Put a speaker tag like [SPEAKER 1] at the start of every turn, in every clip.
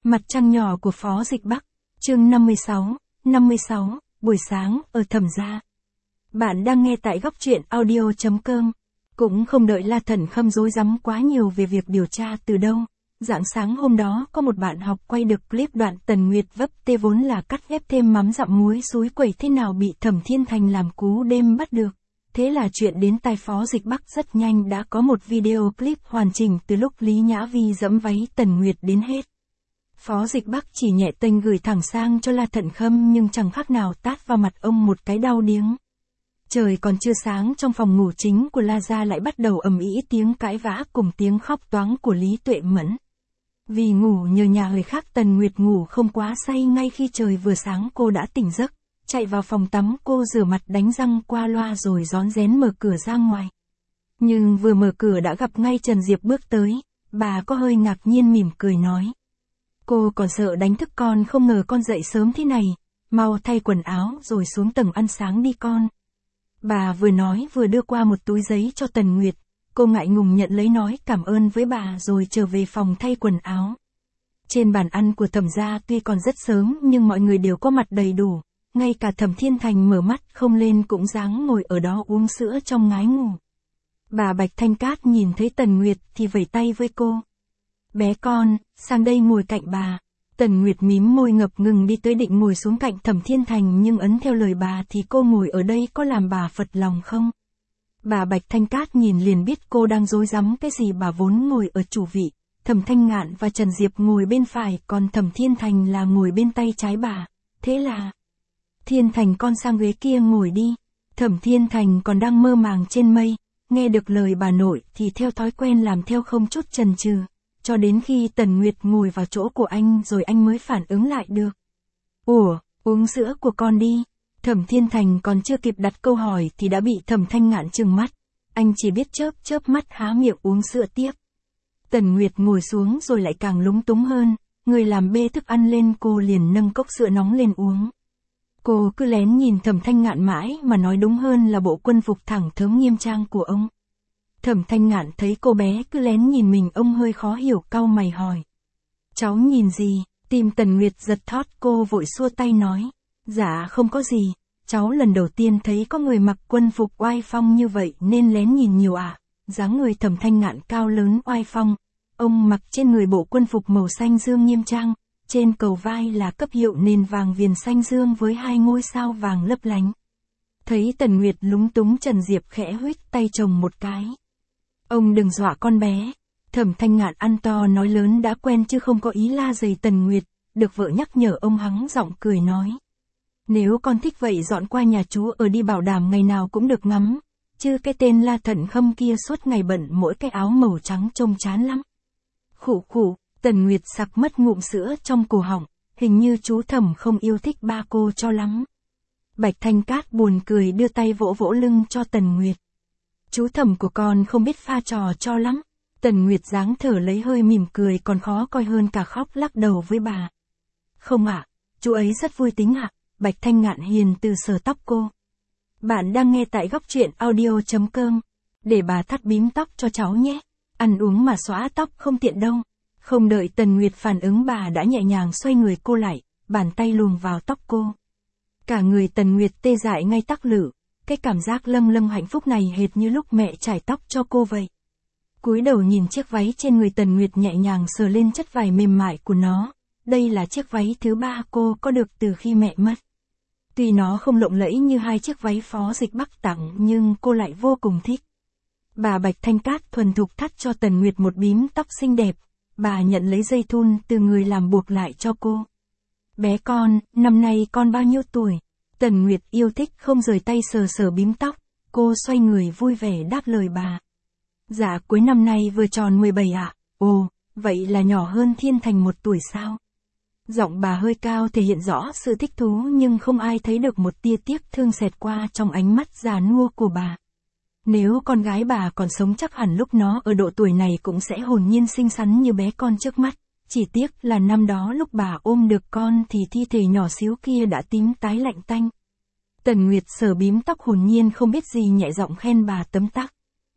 [SPEAKER 1] Mặt trăng nhỏ của Phó Dịch Bắc, chương 56, buổi sáng, ở Thẩm Gia. Bạn đang nghe tại góc truyện audio.com. Cũng không đợi La Thần Khâm rối rắm quá nhiều về việc điều tra từ đâu. Rạng sáng hôm đó có một bạn học quay được clip đoạn Tần Nguyệt vấp tê vốn là cắt ghép thêm mắm dặm muối xúi quẩy thế nào bị Thẩm Thiên Thành làm cú đêm bắt được. Thế là chuyện đến tai Phó Dịch Bắc rất nhanh đã có một video clip hoàn chỉnh từ lúc Lý Nhã Vi giẫm váy Tần Nguyệt đến hết. Phó Dịch Bắc chỉ nhẹ tênh gửi thẳng sang cho La Thần Khâm nhưng chẳng khác nào tát vào mặt ông một cái đau điếng. Trời còn chưa sáng trong phòng ngủ chính của La Gia lại bắt đầu ầm ĩ tiếng cãi vã cùng tiếng khóc toáng của Lý Tuệ Mẫn. Vì ngủ nhờ nhà người khác Tần Nguyệt ngủ không quá say ngay khi trời vừa sáng cô đã tỉnh giấc, chạy vào phòng tắm cô rửa mặt đánh răng qua loa rồi rón rén mở cửa ra ngoài. Nhưng vừa mở cửa đã gặp ngay Trần Diệp bước tới, bà có hơi ngạc nhiên mỉm cười nói. Cô còn sợ đánh thức con không ngờ con dậy sớm thế này, mau thay quần áo rồi xuống tầng ăn sáng đi con. Bà vừa nói vừa đưa qua một túi giấy cho Tần Nguyệt, cô ngại ngùng nhận lấy nói cảm ơn với bà rồi trở về phòng thay quần áo. Trên bàn ăn của Thẩm Gia tuy còn rất sớm nhưng mọi người đều có mặt đầy đủ, ngay cả Thẩm Thiên Thành mở mắt không lên cũng dáng ngồi ở đó uống sữa trong ngái ngủ. Bà Bạch Thanh Cát nhìn thấy Tần Nguyệt thì vẫy tay với cô. Bé con, sang đây ngồi cạnh bà. Tần Nguyệt mím môi ngập ngừng đi tới định ngồi xuống cạnh Thẩm Thiên Thành nhưng ấn theo lời bà thì cô ngồi ở đây có làm bà phật lòng không? Bà Bạch Thanh Cát nhìn liền biết cô đang rối rắm cái gì. Bà vốn ngồi ở chủ vị, Thẩm Thanh Ngạn và Trần Diệp ngồi bên phải còn Thẩm Thiên Thành là ngồi bên tay trái bà. Thế là, Thiên Thành con sang ghế kia ngồi đi. Thẩm Thiên Thành còn đang mơ màng trên mây, nghe được lời bà nội thì theo thói quen làm theo không chút chần chừ. Cho đến khi Tần Nguyệt ngồi vào chỗ của anh rồi anh mới phản ứng lại được. Ủa, uống sữa của con đi. Thẩm Thiên Thành còn chưa kịp đặt câu hỏi thì đã bị Thẩm Thanh Ngạn trừng mắt. Anh chỉ biết chớp mắt há miệng uống sữa tiếp. Tần Nguyệt ngồi xuống rồi lại càng lúng túng hơn. Người làm bê thức ăn lên cô liền nâng cốc sữa nóng lên uống. Cô cứ lén nhìn Thẩm Thanh Ngạn mãi mà nói đúng hơn là bộ quân phục thẳng thớm nghiêm trang của ông. Thẩm Thanh Ngạn thấy cô bé cứ lén nhìn mình ông hơi khó hiểu cau mày hỏi. Cháu nhìn gì? Tim Tần Nguyệt giật thót cô vội xua tay nói. Dạ không có gì, cháu lần đầu tiên thấy có người mặc quân phục oai phong như vậy nên lén nhìn nhiều ạ. Dáng người Thẩm Thanh Ngạn cao lớn oai phong. Ông mặc trên người bộ quân phục màu xanh dương nghiêm trang, trên cầu vai là cấp hiệu nền vàng viền xanh dương với 2 ngôi sao vàng lấp lánh. Thấy Tần Nguyệt lúng túng Trần Diệp khẽ huých tay chồng một cái. Ông đừng dọa con bé. Thẩm Thanh Ngạn ăn to nói lớn đã quen chứ không có ý la dày Tần Nguyệt, được vợ nhắc nhở ông hắng giọng cười nói. Nếu con thích vậy dọn qua nhà chú ở đi bảo đảm ngày nào cũng được ngắm, chứ cái tên La Thần Khâm kia suốt ngày bận mỗi cái áo màu trắng trông chán lắm. Khụ khụ, Tần Nguyệt sặc mất ngụm sữa trong cổ họng, hình như chú Thẩm không yêu thích ba cô cho lắm. Bạch Thanh Cát buồn cười đưa tay vỗ vỗ lưng cho Tần Nguyệt. Chú Thẩm của con không biết pha trò cho lắm. Tần Nguyệt dáng thở lấy hơi mỉm cười còn khó coi hơn cả khóc lắc đầu với bà. Không ạ, chú ấy rất vui tính ạ. Bạch Thanh Ngạn hiền từ sờ tóc cô. Bạn đang nghe tại góc truyện audio.com. Để bà thắt bím tóc cho cháu nhé. Ăn uống mà xóa tóc không tiện đâu. Không đợi Tần Nguyệt phản ứng bà đã nhẹ nhàng xoay người cô lại, bàn tay luồn vào tóc cô. Cả người Tần Nguyệt tê dại ngay tắc lử. Cái cảm giác lâng lâng hạnh phúc này hệt như lúc mẹ chải tóc cho cô vậy. Cúi đầu nhìn chiếc váy trên người Tần Nguyệt nhẹ nhàng sờ lên chất vải mềm mại của nó. Đây là chiếc váy thứ 3 cô có được từ khi mẹ mất. Tuy nó không lộng lẫy như 2 chiếc váy Phó Dịch Bắc tặng nhưng cô lại vô cùng thích. Bà Bạch Thanh Cát thuần thục thắt cho Tần Nguyệt một bím tóc xinh đẹp. Bà nhận lấy dây thun từ người làm buộc lại cho cô. Bé con, năm nay con bao nhiêu tuổi? Tần Nguyệt yêu thích không rời tay sờ bím tóc, cô xoay người vui vẻ đáp lời bà. Dạ cuối năm nay vừa tròn 17 ạ. Ồ, vậy là nhỏ hơn Thiên Thành 1 tuổi sao? Giọng bà hơi cao thể hiện rõ sự thích thú nhưng không ai thấy được một tia tiếc thương xẹt qua trong ánh mắt già nua của bà. Nếu con gái bà còn sống chắc hẳn lúc nó ở độ tuổi này cũng sẽ hồn nhiên xinh xắn như bé con trước mắt. Chỉ tiếc là năm đó lúc bà ôm được con thì thi thể nhỏ xíu kia đã tím tái lạnh tanh. Tần Nguyệt sờ bím tóc hồn nhiên không biết gì nhẹ giọng khen bà tấm tắc.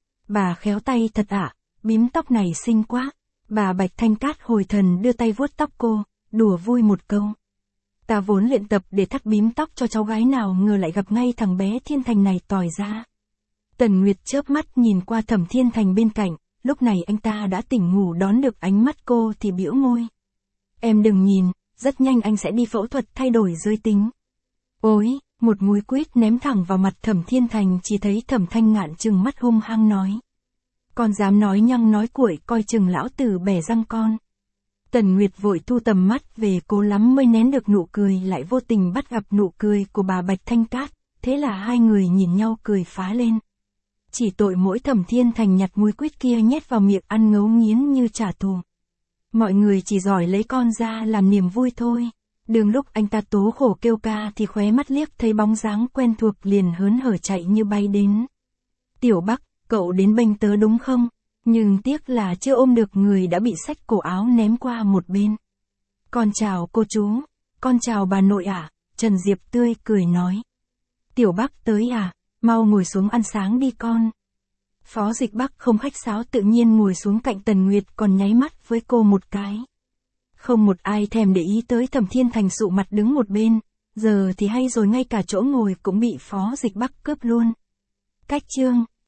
[SPEAKER 1] Bà khéo tay thật ạ, bím tóc này xinh quá. Bà Bạch Thanh Cát hồi thần đưa tay vuốt tóc cô, đùa vui một câu. Ta vốn luyện tập để thắt bím tóc cho cháu gái nào ngờ lại gặp ngay thằng bé Thiên Thành này tỏi ra. Tần Nguyệt chớp mắt nhìn qua Thẩm Thiên Thành bên cạnh, lúc này anh ta đã tỉnh ngủ đón được ánh mắt cô thì bĩu môi. Em đừng nhìn, rất nhanh anh sẽ đi phẫu thuật thay đổi giới tính. Ôi, một múi quýt ném thẳng vào mặt Thẩm Thiên Thành, chỉ thấy Thẩm Thanh Ngạn trừng mắt hung hăng nói. Con dám nói nhăng nói cuội, coi chừng lão tử bẻ răng con. Tần Nguyệt vội thu tầm mắt về, cố lắm mới nén được nụ cười, lại vô tình bắt gặp nụ cười của bà Bạch Thanh Cát, thế là hai người nhìn nhau cười phá lên. Chỉ tội mỗi Thẩm Thiên Thành nhặt múi quýt kia nhét vào miệng ăn ngấu nghiến như trả thù. Mọi người chỉ giỏi lấy con ra làm niềm vui thôi. Đường lúc anh ta tố khổ kêu ca thì khóe mắt liếc thấy bóng dáng quen thuộc liền hớn hở chạy như bay đến. Tiểu Bắc, cậu đến bênh tớ đúng không? Nhưng tiếc là chưa ôm được người đã bị xách cổ áo ném qua một bên. Con chào cô chú, con chào bà nội ạ, Trần Diệp tươi cười nói. Tiểu Bắc tới à, mau ngồi xuống ăn sáng đi con. Phó Dịch Bắc không khách sáo tự nhiên ngồi xuống cạnh Tần Nguyệt, còn nháy mắt với cô một cái. Không một ai thèm để ý tới Thẩm Thiên Thành sụ mặt đứng một bên, giờ thì hay rồi, ngay cả chỗ ngồi cũng bị Phó Dịch Bắc cướp luôn. Cách chương